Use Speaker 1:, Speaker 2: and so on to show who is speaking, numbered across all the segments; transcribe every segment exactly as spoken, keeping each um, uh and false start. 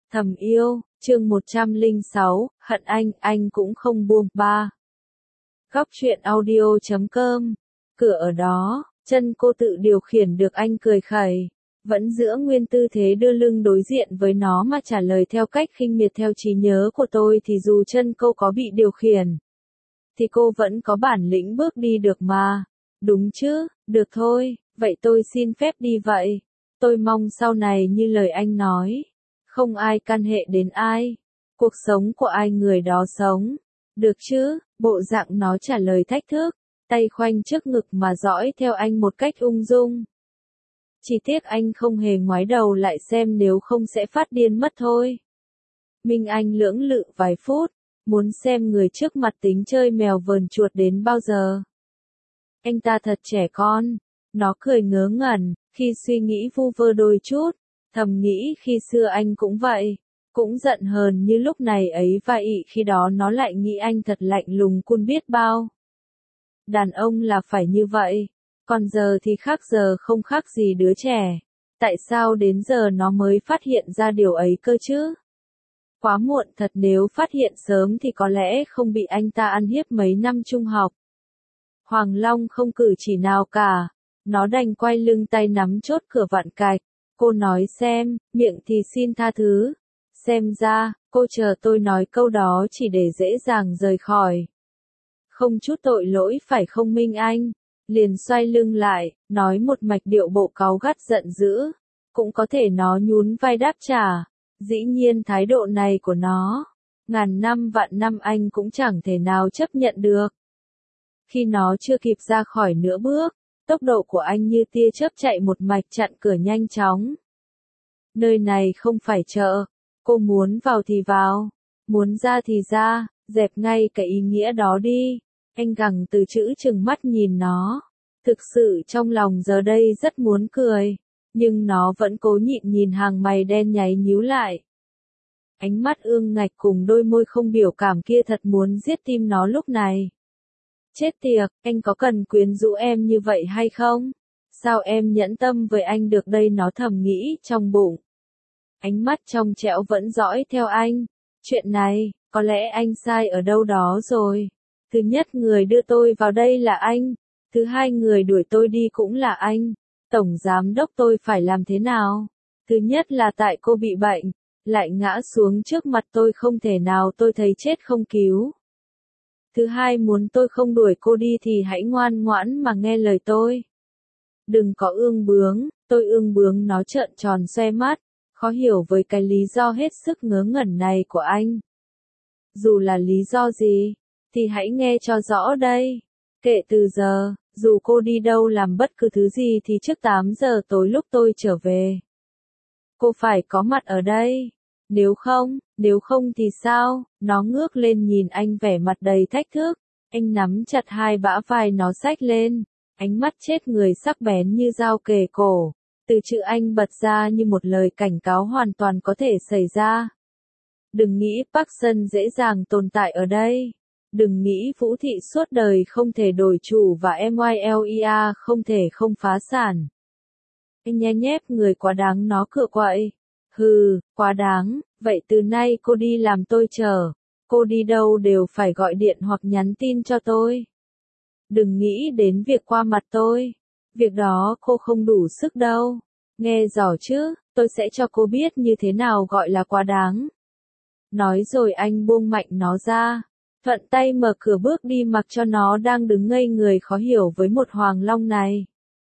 Speaker 1: Thầm yêu, chương một trăm lẻ sáu, hận anh, anh cũng không buông ba. Góc truyện audio chấm com, cửa ở đó, chân cô tự điều khiển được anh cười khẩy, vẫn giữ nguyên tư thế đưa lưng đối diện với nó mà trả lời theo cách khinh miệt. Theo trí nhớ của tôi thì dù chân cô có bị điều khiển, thì cô vẫn có bản lĩnh bước đi được mà. Đúng chứ, được thôi, vậy tôi xin phép đi vậy. Tôi mong sau này như lời anh nói, không ai can hệ đến ai. Cuộc sống của ai người đó sống. Được chứ, bộ dạng nó trả lời thách thức, tay khoanh trước ngực mà dõi theo anh một cách ung dung. Chỉ tiếc anh không hề ngoái đầu lại xem, nếu không sẽ phát điên mất thôi. Minh Anh lưỡng lự vài phút, muốn xem người trước mặt tính chơi mèo vờn chuột đến bao giờ. Anh ta thật trẻ con, nó cười ngớ ngẩn, khi suy nghĩ vu vơ đôi chút, thầm nghĩ khi xưa anh cũng vậy, cũng giận hờn như lúc này ấy vậy, khi đó nó lại nghĩ anh thật lạnh lùng cun biết bao. Đàn ông là phải như vậy, còn giờ thì khác, giờ không khác gì đứa trẻ. Tại sao đến giờ nó mới phát hiện ra điều ấy cơ chứ? Quá muộn thật, nếu phát hiện sớm thì có lẽ không bị anh ta ăn hiếp mấy năm trung học. Hoàng Long không cử chỉ nào cả, nó đành quay lưng, tay nắm chốt cửa vặn cạch. Cô nói xem, miệng thì xin tha thứ. Xem ra, cô chờ tôi nói câu đó chỉ để dễ dàng rời khỏi. Không chút tội lỗi phải không Minh Anh? Liền xoay lưng lại, nói một mạch điệu bộ cáu gắt giận dữ. Cũng có thể nó nhún vai đáp trả. Dĩ nhiên thái độ này của nó, ngàn năm vạn năm anh cũng chẳng thể nào chấp nhận được. Khi nó chưa kịp ra khỏi nửa bước, tốc độ của anh như tia chớp chạy một mạch chặn cửa nhanh chóng. Nơi này không phải chợ, cô muốn vào thì vào, muốn ra thì ra, dẹp ngay cái ý nghĩa đó đi. Anh gằn từ chữ trừng mắt nhìn nó, thực sự trong lòng giờ đây rất muốn cười, nhưng nó vẫn cố nhịn, nhìn hàng mày đen nháy nhíu lại. Ánh mắt ương ngạch cùng đôi môi không biểu cảm kia thật muốn giết tim nó lúc này. Chết tiệt, anh có cần quyến rũ em như vậy hay không? Sao em nhẫn tâm với anh được đây, nó thầm nghĩ trong bụng. Ánh mắt trong trẻo vẫn dõi theo anh. Chuyện này, có lẽ anh sai ở đâu đó rồi. Thứ nhất, người đưa tôi vào đây là anh. Thứ hai, người đuổi tôi đi cũng là anh. Tổng giám đốc tôi phải làm thế nào? Thứ nhất là tại cô bị bệnh, lại ngã xuống trước mặt tôi, không thể nào tôi thấy chết không cứu. Thứ hai, muốn tôi không đuổi cô đi thì hãy ngoan ngoãn mà nghe lời tôi. Đừng có ương bướng, tôi ương bướng, nó trợn tròn xoe mắt, khó hiểu với cái lý do hết sức ngớ ngẩn này của anh. Dù là lý do gì, thì hãy nghe cho rõ đây. Kể từ giờ, dù cô đi đâu làm bất cứ thứ gì thì trước tám giờ tối lúc tôi trở về, cô phải có mặt ở đây. Nếu không, nếu không thì sao? Nó ngước lên nhìn anh vẻ mặt đầy thách thức. Anh nắm chặt hai bả vai nó xách lên. Ánh mắt chết người sắc bén như dao kề cổ. Từ chữ anh bật ra như một lời cảnh cáo hoàn toàn có thể xảy ra. Đừng nghĩ Park Sun dễ dàng tồn tại ở đây. Đừng nghĩ Vũ Thị suốt đời không thể đổi chủ và em i lờ e a không thể không phá sản. Anh nhe nhép người quá đáng, nó cựa quậy. Hừ, quá đáng, vậy từ nay cô đi làm tôi chờ. Cô đi đâu đều phải gọi điện hoặc nhắn tin cho tôi. Đừng nghĩ đến việc qua mặt tôi. Việc đó cô không đủ sức đâu. Nghe rõ chứ, tôi sẽ cho cô biết như thế nào gọi là quá đáng. Nói rồi anh buông mạnh nó ra. Thuận tay mở cửa bước đi, mặc cho nó đang đứng ngây người khó hiểu với một Hoàng Long này.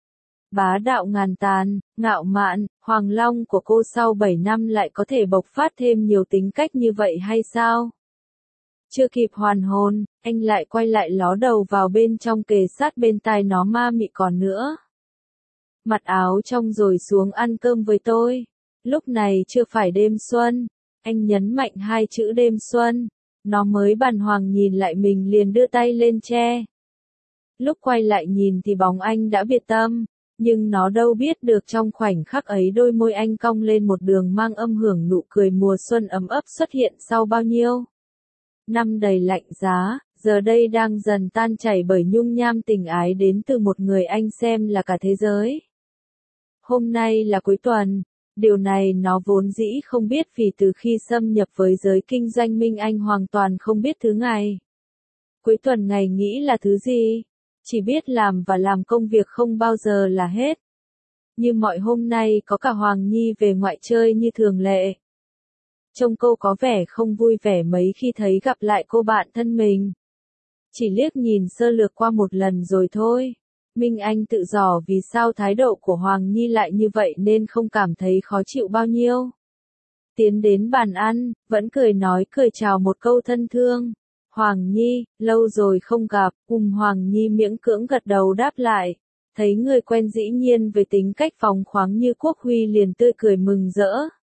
Speaker 1: Bá đạo ngàn tàn, ngạo mạn, Hoàng Long của cô sau bảy năm lại có thể bộc phát thêm nhiều tính cách như vậy hay sao? Chưa kịp hoàn hồn, anh lại quay lại ló đầu vào bên trong, kề sát bên tai nó ma mị còn nữa. Mặc áo trong rồi xuống ăn cơm với tôi. Lúc này chưa phải đêm xuân. Anh nhấn mạnh hai chữ đêm xuân. Nó mới bàng hoàng nhìn lại mình liền đưa tay lên che. Lúc quay lại nhìn thì bóng anh đã biệt tâm. Nhưng nó đâu biết được trong khoảnh khắc ấy đôi môi anh cong lên một đường mang âm hưởng nụ cười mùa xuân ấm ấp xuất hiện sau bao nhiêu năm đầy lạnh giá, giờ đây đang dần tan chảy bởi nhung nham tình ái đến từ một người anh xem là cả thế giới. Hôm nay là cuối tuần, Điều này nó vốn dĩ không biết vì từ khi xâm nhập với giới kinh doanh Minh Anh hoàn toàn không biết thứ ngày. Cuối tuần ngày nghĩ là thứ gì? Chỉ biết làm và làm công việc không bao giờ là hết. Như mọi hôm nay có cả Hoàng Nhi về ngoại chơi như thường lệ. Trông cô có vẻ không vui vẻ mấy khi thấy gặp lại cô bạn thân mình. Chỉ liếc nhìn sơ lược qua một lần rồi thôi. Minh Anh tự dò vì sao thái độ của Hoàng Nhi lại như vậy nên không cảm thấy khó chịu bao nhiêu. Tiến đến bàn ăn, vẫn cười nói cười chào một câu thân thương. Hoàng Nhi, lâu rồi không gặp, cùng Hoàng Nhi miễn cưỡng gật đầu đáp lại. Thấy người quen dĩ nhiên với tính cách phóng khoáng như Quốc Huy liền tươi cười mừng rỡ.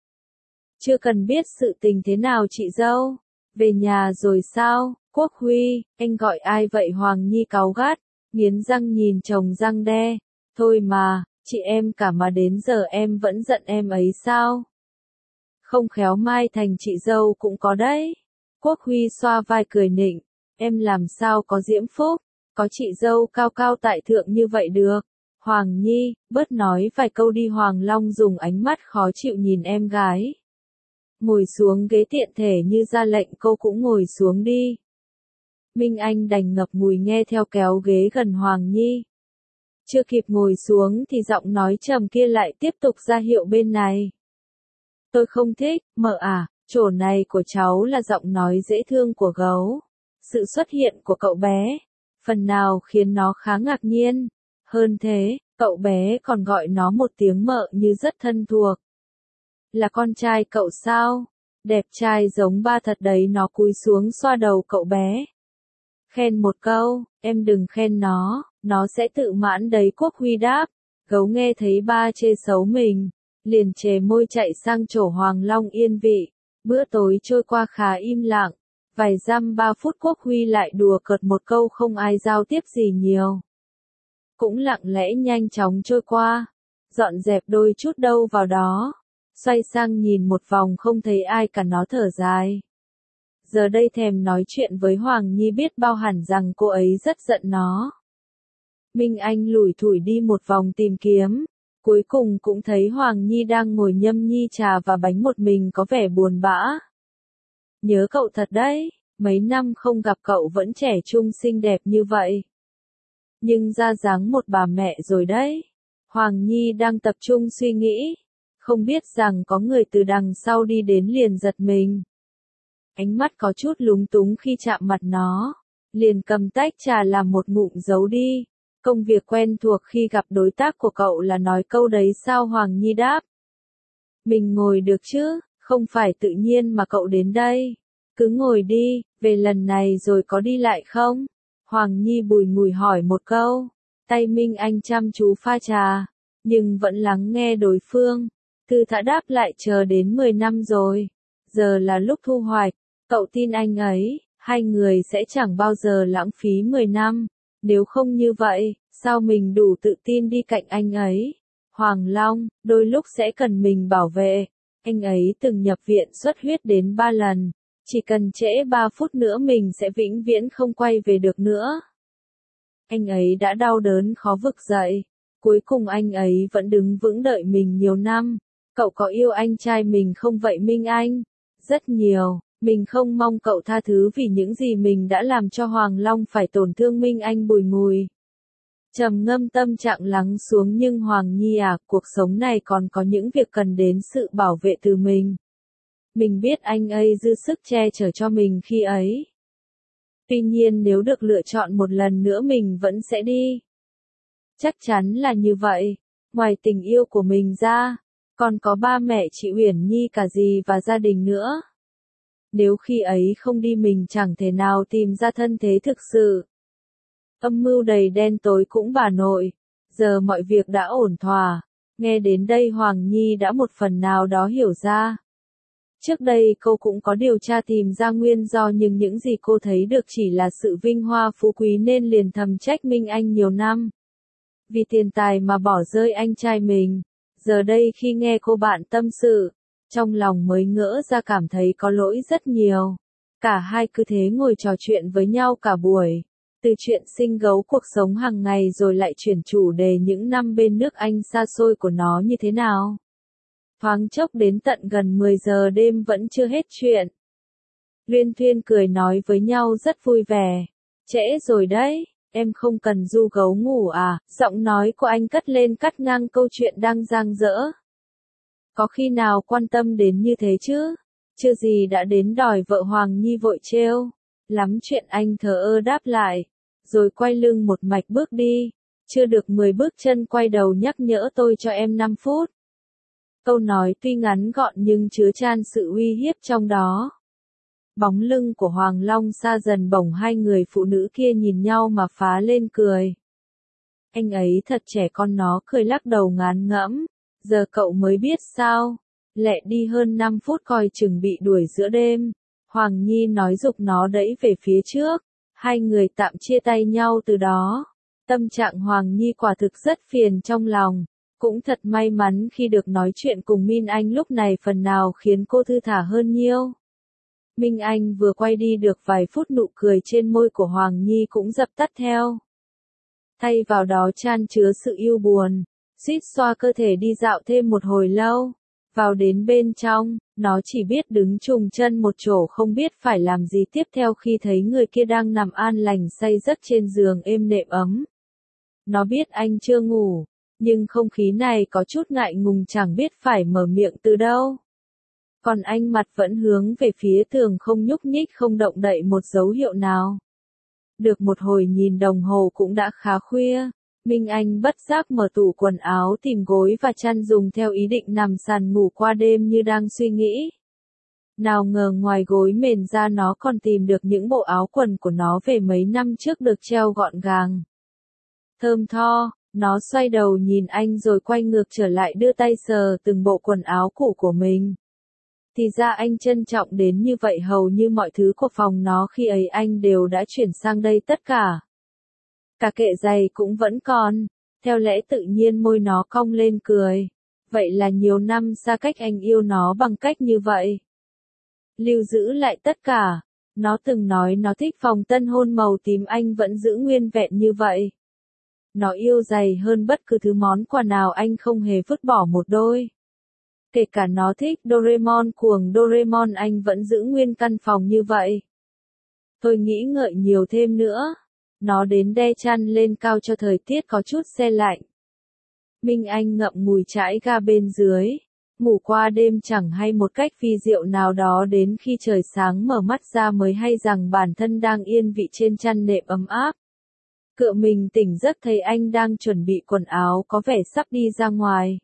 Speaker 1: Chưa cần biết sự tình thế nào chị dâu. Về nhà rồi sao, Quốc Huy, anh gọi ai vậy? Hoàng Nhi cáu gắt, nghiến răng nhìn chồng răng đe. Thôi mà, chị em cả mà đến giờ em vẫn giận em ấy sao? Không khéo mai thành chị dâu cũng có đấy. Quốc Huy xoa vai cười nịnh, em làm sao có diễm phúc, có chị dâu cao cao tại thượng như vậy được. Hoàng Nhi, bớt nói vài câu đi. Hoàng Long dùng ánh mắt khó chịu nhìn em gái. Ngồi xuống ghế tiện thể như ra lệnh cô cũng ngồi xuống đi. Minh Anh đành ngập ngùi nghe theo kéo ghế gần Hoàng Nhi. Chưa kịp ngồi xuống thì giọng nói trầm kia lại tiếp tục ra hiệu bên này. Tôi không thích, mợ à, chỗ này của cháu là giọng nói dễ thương của gấu. Sự xuất hiện của cậu bé, phần nào khiến nó khá ngạc nhiên. Hơn thế, cậu bé còn gọi nó một tiếng mợ như rất thân thuộc. Là con trai cậu sao? Đẹp trai giống ba thật đấy. Nó cúi xuống xoa đầu cậu bé. Khen một câu, em đừng khen nó, nó sẽ tự mãn đấy. Quốc Huy đáp. Gấu nghe thấy ba chê xấu mình, liền chề môi chạy sang chỗ Hoàng Long yên vị. Bữa tối trôi qua khá im lặng. Vài dăm ba phút Quốc Huy lại đùa cợt một câu không ai giao tiếp gì nhiều. Cũng lặng lẽ nhanh chóng trôi qua. Dọn dẹp đôi chút đâu vào đó. Xoay sang nhìn một vòng không thấy ai cả nó thở dài. Giờ đây thèm nói chuyện với Hoàng Nhi biết bao hẳn rằng cô ấy rất giận nó. Minh Anh lủi thủi đi một vòng tìm kiếm. Cuối cùng cũng thấy Hoàng Nhi đang ngồi nhâm nhi trà và bánh một mình có vẻ buồn bã. Nhớ cậu thật đấy, mấy năm không gặp cậu vẫn trẻ trung xinh đẹp như vậy. Nhưng ra dáng một bà mẹ rồi đấy. Hoàng Nhi đang tập trung suy nghĩ. Không biết rằng có người từ đằng sau đi đến liền giật mình. Ánh mắt có chút lúng túng khi chạm mặt nó. Liền cầm tách trà làm một ngụm giấu đi. Công việc quen thuộc khi gặp đối tác của cậu là nói câu đấy sao? Hoàng Nhi đáp. Mình ngồi được chứ, không phải tự nhiên mà cậu đến đây. Cứ ngồi đi, về lần này rồi có đi lại không? Hoàng Nhi bùi ngùi hỏi một câu. Tay Minh Anh chăm chú pha trà, nhưng vẫn lắng nghe đối phương. Thư thả đáp lại chờ đến mười năm rồi. Giờ là lúc thu hoạch, cậu tin anh ấy, hai người sẽ chẳng bao giờ lãng phí mười năm. Nếu không như vậy, sao mình đủ tự tin đi cạnh anh ấy? Hoàng Long, đôi lúc sẽ cần mình bảo vệ. Anh ấy từng nhập viện xuất huyết đến ba lần. Chỉ cần trễ ba phút nữa mình sẽ vĩnh viễn không quay về được nữa. Anh ấy đã đau đớn khó vực dậy. Cuối cùng anh ấy vẫn đứng vững đợi mình nhiều năm. Cậu có yêu anh trai mình không vậy Minh Anh? Rất nhiều. Mình không mong cậu tha thứ vì những gì mình đã làm cho Hoàng Long phải tổn thương. Minh Anh bùi ngùi. Trầm ngâm tâm trạng lắng xuống. Nhưng Hoàng Nhi à, cuộc sống này còn có những việc cần đến sự bảo vệ từ mình. Mình biết anh ấy dư sức che chở cho mình khi ấy. Tuy nhiên nếu được lựa chọn một lần nữa mình vẫn sẽ đi. Chắc chắn là như vậy. Ngoài tình yêu của mình ra, còn có ba mẹ chị Uyển Nhi cả dì và gia đình nữa. Nếu khi ấy không đi mình chẳng thể nào tìm ra thân thế thực sự. Âm mưu đầy đen tối cũng bà nội. Giờ mọi việc đã ổn thỏa. Nghe đến đây Hoàng Nhi đã một phần nào đó hiểu ra. Trước đây cô cũng có điều tra tìm ra nguyên do nhưng những gì cô thấy được chỉ là sự vinh hoa phú quý nên liền thầm trách Minh Anh nhiều năm. Vì tiền tài mà bỏ rơi anh trai mình. Giờ đây khi nghe cô bạn tâm sự, trong lòng mới ngỡ ra cảm thấy có lỗi rất nhiều. Cả hai cứ thế ngồi trò chuyện với nhau cả buổi. Từ chuyện sinh gấu cuộc sống hàng ngày rồi lại chuyển chủ đề những năm bên nước Anh xa xôi của nó như thế nào. Thoáng chốc đến tận gần mười giờ đêm vẫn chưa hết chuyện. Luyên thuyên cười nói với nhau rất vui vẻ. Trễ rồi đấy, em không cần du gấu ngủ à, giọng nói của anh cất lên cắt ngang câu chuyện đang dang dở. Có khi nào quan tâm đến như thế chứ? Chưa gì đã đến đòi vợ Hoàng Nhi vội trêu. Lắm chuyện anh thờ ơ đáp lại, rồi quay lưng một mạch bước đi. Chưa được mười bước chân quay đầu nhắc nhở tôi cho em năm phút. Câu nói tuy ngắn gọn nhưng chứa chan sự uy hiếp trong đó. Bóng lưng của Hoàng Long xa dần bổng hai người phụ nữ kia nhìn nhau mà phá lên cười. Anh ấy thật trẻ con, nó cười lắc đầu ngán ngẫm. Giờ cậu mới biết sao? Lẹ đi hơn năm phút coi chừng bị đuổi giữa đêm. Hoàng Nhi nói giục nó đẩy về phía trước. Hai người tạm chia tay nhau từ đó. Tâm trạng Hoàng Nhi quả thực rất phiền trong lòng. Cũng thật may mắn khi được nói chuyện cùng Minh Anh lúc này phần nào khiến cô thư thả hơn nhiều. Minh Anh vừa quay đi được vài phút nụ cười trên môi của Hoàng Nhi cũng dập tắt theo. Thay vào đó chan chứa sự yêu buồn. Suýt xoa cơ thể đi dạo thêm một hồi lâu. Vào đến bên trong, nó chỉ biết đứng trùng chân một chỗ không biết phải làm gì tiếp theo khi thấy người kia đang nằm an lành say giấc trên giường êm nệm ấm. Nó biết anh chưa ngủ, nhưng không khí này có chút ngại ngùng chẳng biết phải mở miệng từ đâu. Còn anh mặt vẫn hướng về phía tường không nhúc nhích không động đậy một dấu hiệu nào. Được một hồi nhìn đồng hồ cũng đã khá khuya. Minh Anh bất giác mở tủ quần áo tìm gối và chăn dùng theo ý định nằm sàn ngủ qua đêm như đang suy nghĩ. Nào ngờ ngoài gối mền ra nó còn tìm được những bộ áo quần của nó về mấy năm trước được treo gọn gàng. Thơm tho, nó xoay đầu nhìn anh rồi quay ngược trở lại đưa tay sờ từng bộ quần áo cũ của mình. Thì ra anh trân trọng đến như vậy, hầu như mọi thứ của phòng nó khi ấy anh đều đã chuyển sang đây tất cả. Cả kệ giày cũng vẫn còn. Theo lẽ tự nhiên môi nó cong lên cười. Vậy là nhiều năm xa cách anh yêu nó bằng cách như vậy. Lưu giữ lại tất cả. Nó từng nói nó thích phòng tân hôn màu tím, anh vẫn giữ nguyên vẹn như vậy. Nó yêu giày hơn bất cứ thứ món quà nào, anh không hề vứt bỏ một đôi. Kể cả nó thích Doraemon, cuồng Doraemon, anh vẫn giữ nguyên căn phòng như vậy. Tôi nghĩ ngợi nhiều thêm nữa. Nó đến đe chăn lên cao cho thời tiết có chút se lạnh. Minh Anh ngậm ngùi chãi ga bên dưới. Ngủ qua đêm chẳng hay một cách vi diệu nào đó, đến khi trời sáng mở mắt ra mới hay rằng bản thân đang yên vị trên chăn nệm ấm áp. Cựa mình tỉnh giấc thấy anh đang chuẩn bị quần áo, có vẻ sắp đi ra ngoài.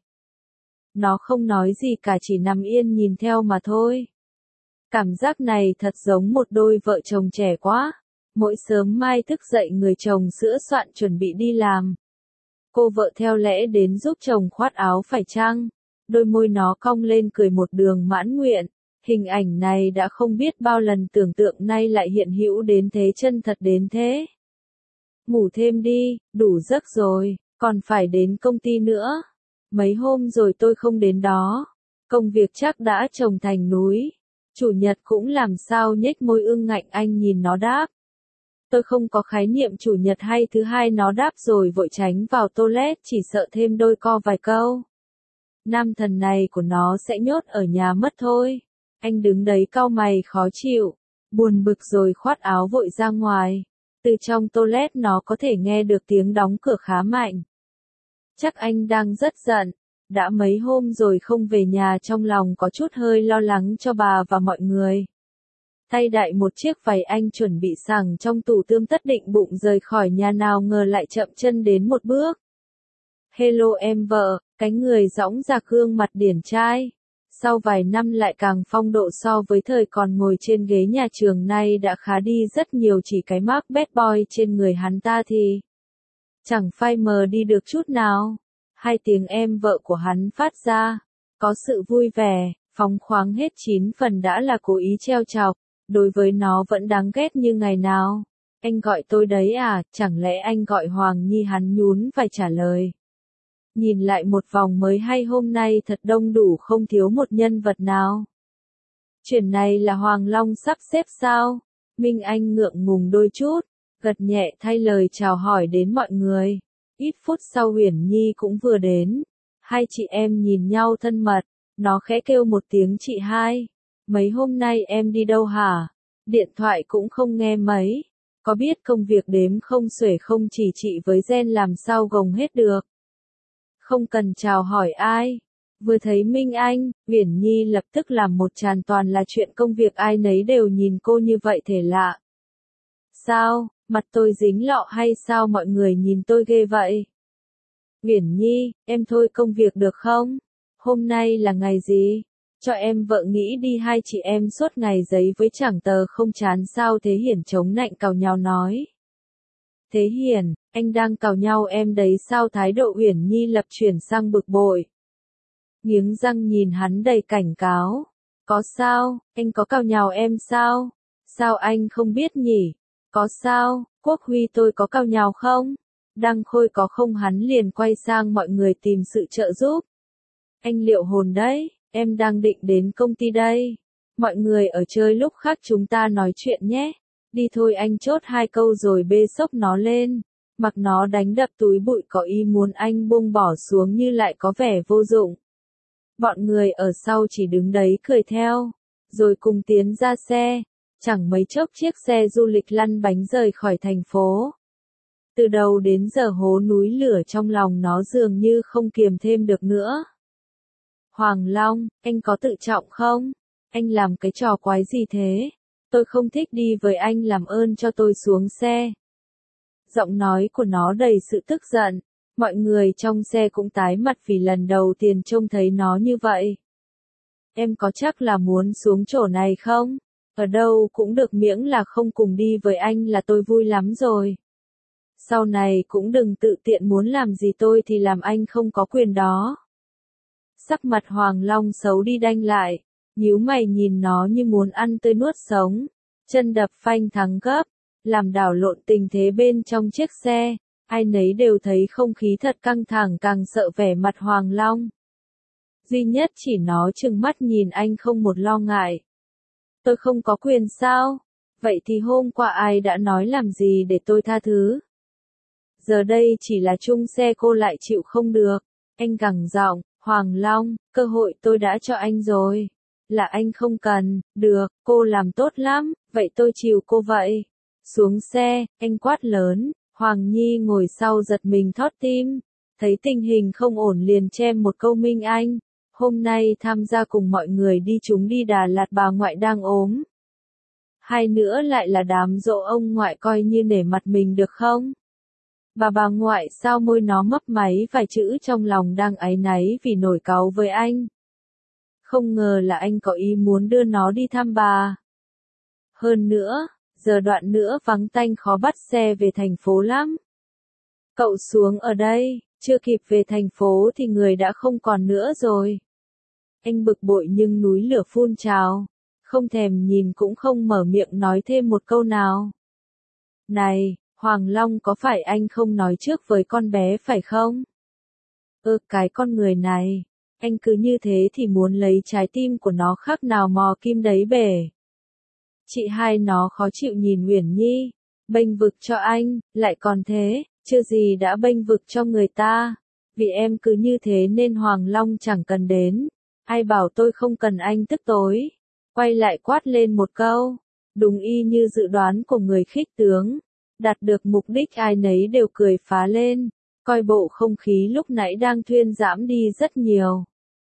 Speaker 1: Nó không nói gì cả, chỉ nằm yên nhìn theo mà thôi. Cảm giác này thật giống một đôi vợ chồng trẻ quá. Mỗi sớm mai thức dậy người chồng sữa soạn chuẩn bị đi làm. Cô vợ theo lẽ đến giúp chồng khoát áo phải chăng? Đôi môi nó cong lên cười một đường mãn nguyện. Hình ảnh này đã không biết bao lần tưởng tượng nay lại hiện hữu đến thế, chân thật đến thế. Ngủ thêm đi, đủ giấc rồi, còn phải đến công ty nữa. Mấy hôm rồi tôi không đến đó. Công việc chắc đã chồng thành núi. Chủ nhật cũng làm sao nhếch môi ương ngạnh, anh nhìn nó đáp. Tôi không có khái niệm chủ nhật hay thứ hai, nó đáp rồi vội tránh vào toilet, chỉ sợ thêm đôi co vài câu. Nam thần này của nó sẽ nhốt ở nhà mất thôi. Anh đứng đấy cau mày khó chịu, buồn bực rồi khoát áo vội ra ngoài. Từ trong toilet nó có thể nghe được tiếng đóng cửa khá mạnh. Chắc anh đang rất giận, đã mấy hôm rồi không về nhà, trong lòng có chút hơi lo lắng cho bà và mọi người. Thay đại một chiếc váy anh chuẩn bị sẵn trong tủ tươm, tất định bụng rời khỏi nhà, nào ngờ lại chậm chân đến một bước. Hello em vợ, cái người dõng dạc gương mặt điển trai. Sau vài năm lại càng phong độ so với thời còn ngồi trên ghế nhà trường, nay đã khá đi rất nhiều, chỉ cái mark bad boy trên người hắn ta thì chẳng phai mờ đi được chút nào. Hai tiếng em vợ của hắn phát ra, có sự vui vẻ, phóng khoáng hết chín phần đã là cố ý trêu chọc. Đối với nó vẫn đáng ghét như ngày nào. Anh gọi tôi đấy à, chẳng lẽ anh gọi Hoàng Nhi? Hắn nhún vai trả lời. Nhìn lại một vòng mới hay hôm nay thật đông đủ, không thiếu một nhân vật nào. Chuyện này là Hoàng Long sắp xếp sao? Minh Anh ngượng ngùng đôi chút, gật nhẹ thay lời chào hỏi đến mọi người. Ít phút sau Huyền Nhi cũng vừa đến. Hai chị em nhìn nhau thân mật, Nó khẽ kêu một tiếng chị hai. Mấy hôm nay em đi đâu hả? Điện thoại cũng không nghe mấy. Có biết công việc đếm không xuể không chỉ chị với Gen làm sao gồng hết được. Không cần chào hỏi ai. Vừa thấy Minh Anh, Uyển Nhi lập tức làm một tràn toàn là chuyện công việc, ai nấy đều nhìn cô như vậy thể lạ. Sao, mặt tôi dính lọ hay sao mọi người nhìn tôi ghê vậy? Uyển Nhi, em thôi công việc được không? Hôm nay là ngày gì? Cho em vợ nghĩ đi, hai chị em suốt ngày giấy với chẳng tờ không chán sao? Thế Hiển chống nạnh càu nhàu nói. Thế Hiển, anh đang càu nhau em đấy sao? Thái độ Uyển Nhi lập chuyển sang bực bội. Nghiến răng nhìn hắn đầy cảnh cáo. Có sao, anh có càu nhàu em sao? Sao anh không biết nhỉ? Có sao, Quốc Huy tôi có càu nhàu không? Đăng Khôi có không? Hắn liền quay sang mọi người tìm sự trợ giúp. Anh liệu hồn đấy, em đang định đến công ty đây. Mọi người ở chơi lúc khác chúng ta nói chuyện nhé. Đi thôi, anh chốt hai câu rồi bê xốc nó lên. Mặc nó đánh đập túi bụi có ý muốn anh buông bỏ xuống như lại có vẻ vô dụng. Bọn người ở sau chỉ đứng đấy cười theo, rồi cùng tiến ra xe. Chẳng mấy chốc chiếc xe du lịch lăn bánh rời khỏi thành phố. Từ đầu đến giờ hố núi lửa trong lòng nó dường như không kiềm thêm được nữa. Hoàng Long, anh có tự trọng không? Anh làm cái trò quái gì thế? Tôi không thích đi với anh, làm ơn cho tôi xuống xe. Giọng nói của nó đầy sự tức giận. Mọi người trong xe cũng tái mặt vì lần đầu tiên trông thấy nó như vậy. Em có chắc là muốn xuống chỗ này không? Ở đâu cũng được miễn là không cùng đi với anh là tôi vui lắm rồi. Sau này cũng đừng tự tiện muốn làm gì tôi thì làm, anh không có quyền đó. Sắc mặt Hoàng Long xấu đi đanh lại, nhíu mày nhìn nó như muốn ăn tươi nuốt sống, chân đập phanh thắng gấp, làm đảo lộn tình thế bên trong chiếc xe. Ai nấy đều thấy không khí thật căng thẳng, càng sợ vẻ mặt Hoàng Long. Duy nhất chỉ nó trừng mắt nhìn anh không một lo ngại. Tôi không có quyền sao? Vậy thì hôm qua ai đã nói làm gì để tôi tha thứ? Giờ đây chỉ là chung xe cô lại chịu không được. Anh gằn giọng, Hoàng Long, cơ hội tôi đã cho anh rồi. Là anh không cần, được, cô làm tốt lắm, vậy tôi chiều cô vậy. Xuống xe, anh quát lớn. Hoàng Nhi ngồi sau giật mình thót tim, thấy tình hình không ổn liền chêm một câu Minh Anh. Hôm nay tham gia cùng mọi người đi, chúng đi Đà Lạt, bà ngoại đang ốm. Hai nữa lại là đám giỗ ông ngoại, coi như nể mặt mình được không? Bà bà ngoại sao? Môi nó mấp máy vài chữ, trong lòng đang áy náy vì nổi cáu với anh. Không ngờ là anh có ý muốn đưa nó đi thăm bà. Hơn nữa, giờ đoạn nữa vắng tanh khó bắt xe về thành phố lắm. Cậu xuống ở đây, chưa kịp về thành phố thì người đã không còn nữa rồi. Anh bực bội nhưng núi lửa phun trào, không thèm nhìn cũng không mở miệng nói thêm một câu nào. Này, Hoàng Long, có phải anh không nói trước với con bé phải không? Ơ, cái con người này, anh cứ như thế thì muốn lấy trái tim của nó khác nào mò kim đáy bể. Chị hai nó khó chịu nhìn Uyển Nhi, bênh vực cho anh, lại còn thế, chưa gì đã bênh vực cho người ta. Vì em cứ như thế nên Hoàng Long chẳng cần đến. Ai bảo tôi không cần anh tức tối. Quay lại quát lên một câu. Đúng y như dự đoán của người khích tướng. Đạt được mục đích, ai nấy đều cười phá lên. Coi bộ không khí lúc nãy đang thuyên giảm đi rất nhiều.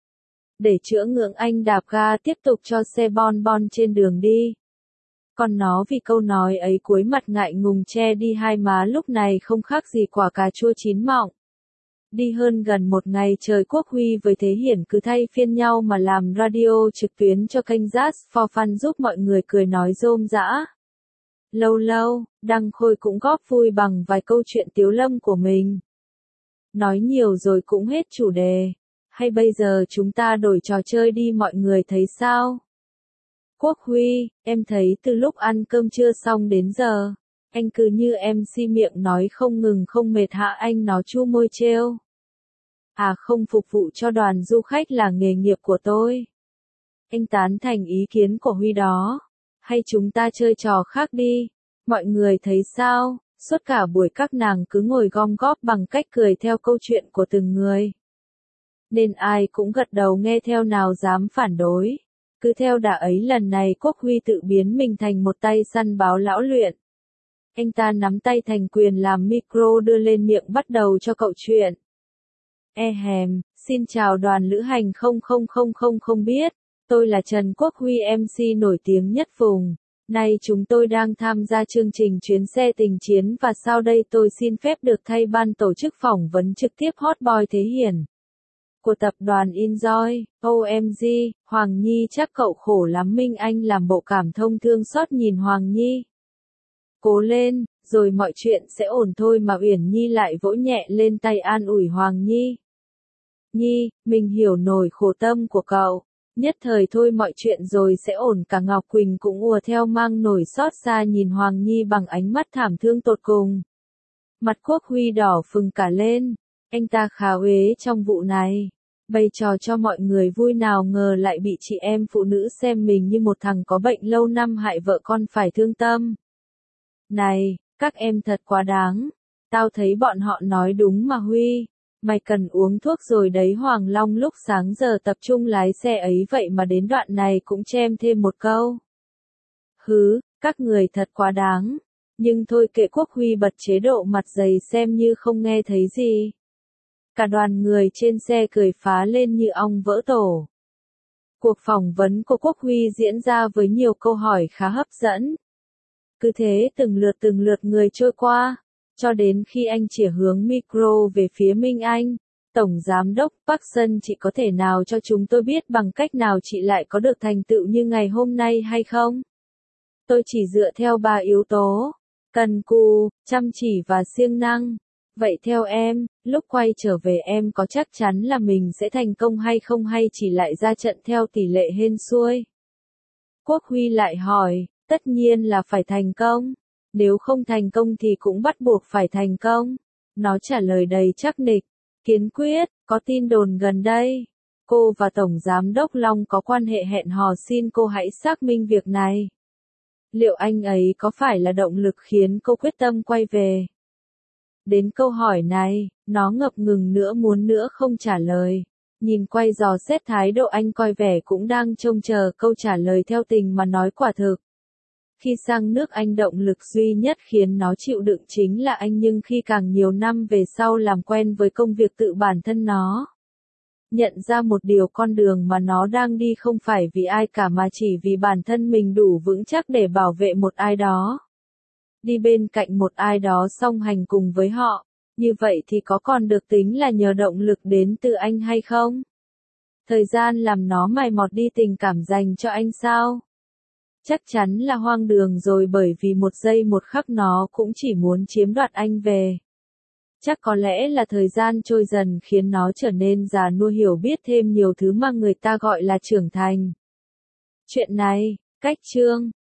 Speaker 1: Để chữa ngượng anh đạp ga tiếp tục cho xe bon bon trên đường đi. Còn nó vì câu nói ấy cúi mặt ngại ngùng che đi hai má, lúc này không khác gì quả cà chua chín mọng. Đi hơn gần một ngày trời, Quốc Huy với Thế Hiển cứ thay phiên nhau mà làm radio trực tuyến cho kênh Just for Fun, giúp mọi người cười nói rôm rã. Lâu lâu, Đăng Khôi cũng góp vui bằng vài câu chuyện tiếu lâm của mình. Nói nhiều rồi cũng hết chủ đề. Hay bây giờ chúng ta đổi trò chơi đi, mọi người thấy sao? Quốc Huy, em thấy từ lúc ăn cơm trưa xong đến giờ, anh cứ như em xê miệng nói không ngừng không mệt hả? Anh nó chu môi trêu. À không, phục vụ cho đoàn du khách là nghề nghiệp của tôi. Anh tán thành ý kiến của Huy đó. Hay chúng ta chơi trò khác đi? Mọi người thấy sao? Suốt cả buổi các nàng cứ ngồi gom góp bằng cách cười theo câu chuyện của từng người. nên ai cũng gật đầu nghe theo nào dám phản đối. Cứ theo đà ấy lần này Quốc Huy tự biến mình thành một tay săn báo lão luyện. Anh ta nắm tay thành quyền làm micro đưa lên miệng bắt đầu cho cậu chuyện. E hèm, xin chào đoàn lữ hành không không không không không biết, tôi là Trần Quốc Huy em xê nổi tiếng nhất vùng. Nay chúng tôi đang tham gia chương trình chuyến xe tình chiến và sau đây tôi xin phép được thay ban tổ chức phỏng vấn trực tiếp hot boy Thế Hiển của tập đoàn Enjoy, ô em giê, Hoàng Nhi chắc cậu khổ lắm Minh Anh làm bộ cảm thông thương xót nhìn Hoàng Nhi. Cố lên, rồi mọi chuyện sẽ ổn thôi mà Uyển Nhi lại vỗ nhẹ lên tay an ủi Hoàng Nhi. Nhi, mình hiểu nổi khổ tâm của cậu. Nhất thời thôi mọi chuyện rồi sẽ ổn cả Ngọc Quỳnh cũng ùa theo mang nổi xót xa nhìn Hoàng Nhi bằng ánh mắt thảm thương tột cùng. Mặt Quốc Huy đỏ phừng cả lên, anh ta khá uế trong vụ này. Bày trò cho mọi người vui nào ngờ lại bị chị em phụ nữ xem mình như một thằng có bệnh lâu năm hại vợ con phải thương tâm. Này, các em thật quá đáng. Tao thấy bọn họ nói đúng mà Huy. Mày cần uống thuốc rồi đấy Hoàng Long lúc sáng giờ tập trung lái xe ấy vậy mà đến đoạn này cũng chêm thêm một câu. Hứ, các người thật quá đáng. Nhưng thôi kệ Quốc Huy bật chế độ mặt dày xem như không nghe thấy gì. Cả đoàn người trên xe cười phá lên như ong vỡ tổ. Cuộc phỏng vấn của Quốc Huy diễn ra với nhiều câu hỏi khá hấp dẫn. Cứ thế từng lượt từng lượt người trôi qua. Cho đến khi anh chĩa hướng micro về phía Minh Anh, Tổng Giám đốc Park Sun chị có thể nào cho chúng tôi biết bằng cách nào chị lại có được thành tựu như ngày hôm nay hay không? Tôi chỉ dựa theo ba yếu tố, cần cù, chăm chỉ và siêng năng. Vậy theo em, lúc quay trở về em có chắc chắn là mình sẽ thành công hay không hay chỉ lại ra trận theo tỷ lệ hên xui? Quốc Huy lại hỏi, tất nhiên là phải thành công. Nếu không thành công thì cũng bắt buộc phải thành công. Nó trả lời đầy chắc nịch. Kiến quyết, có tin đồn gần đây. Cô và Tổng Giám đốc Long có quan hệ hẹn hò xin cô hãy xác minh việc này. Liệu anh ấy có phải là động lực khiến cô quyết tâm quay về? Đến câu hỏi này, nó ngập ngừng nữa muốn nữa không trả lời. Nhìn quay dò xét thái độ anh coi vẻ cũng đang trông chờ câu trả lời theo tình mà nói quả thực. Khi sang nước Anh động lực duy nhất khiến nó chịu đựng chính là anh nhưng khi càng nhiều năm về sau làm quen với công việc tự bản thân nó. Nhận ra một điều con đường mà nó đang đi không phải vì ai cả mà chỉ vì bản thân mình đủ vững chắc để bảo vệ một ai đó. Đi bên cạnh một ai đó song hành cùng với họ, như vậy thì có còn được tính là nhờ động lực đến từ anh hay không? Thời gian làm nó mài mọt đi tình cảm dành cho anh sao? Chắc chắn là hoang đường rồi bởi vì một giây một khắc nó cũng chỉ muốn chiếm đoạt anh về. Chắc có lẽ là thời gian trôi dần khiến nó trở nên già nua hiểu biết thêm nhiều thứ mà người ta gọi là trưởng thành. Chuyện này, cách chương.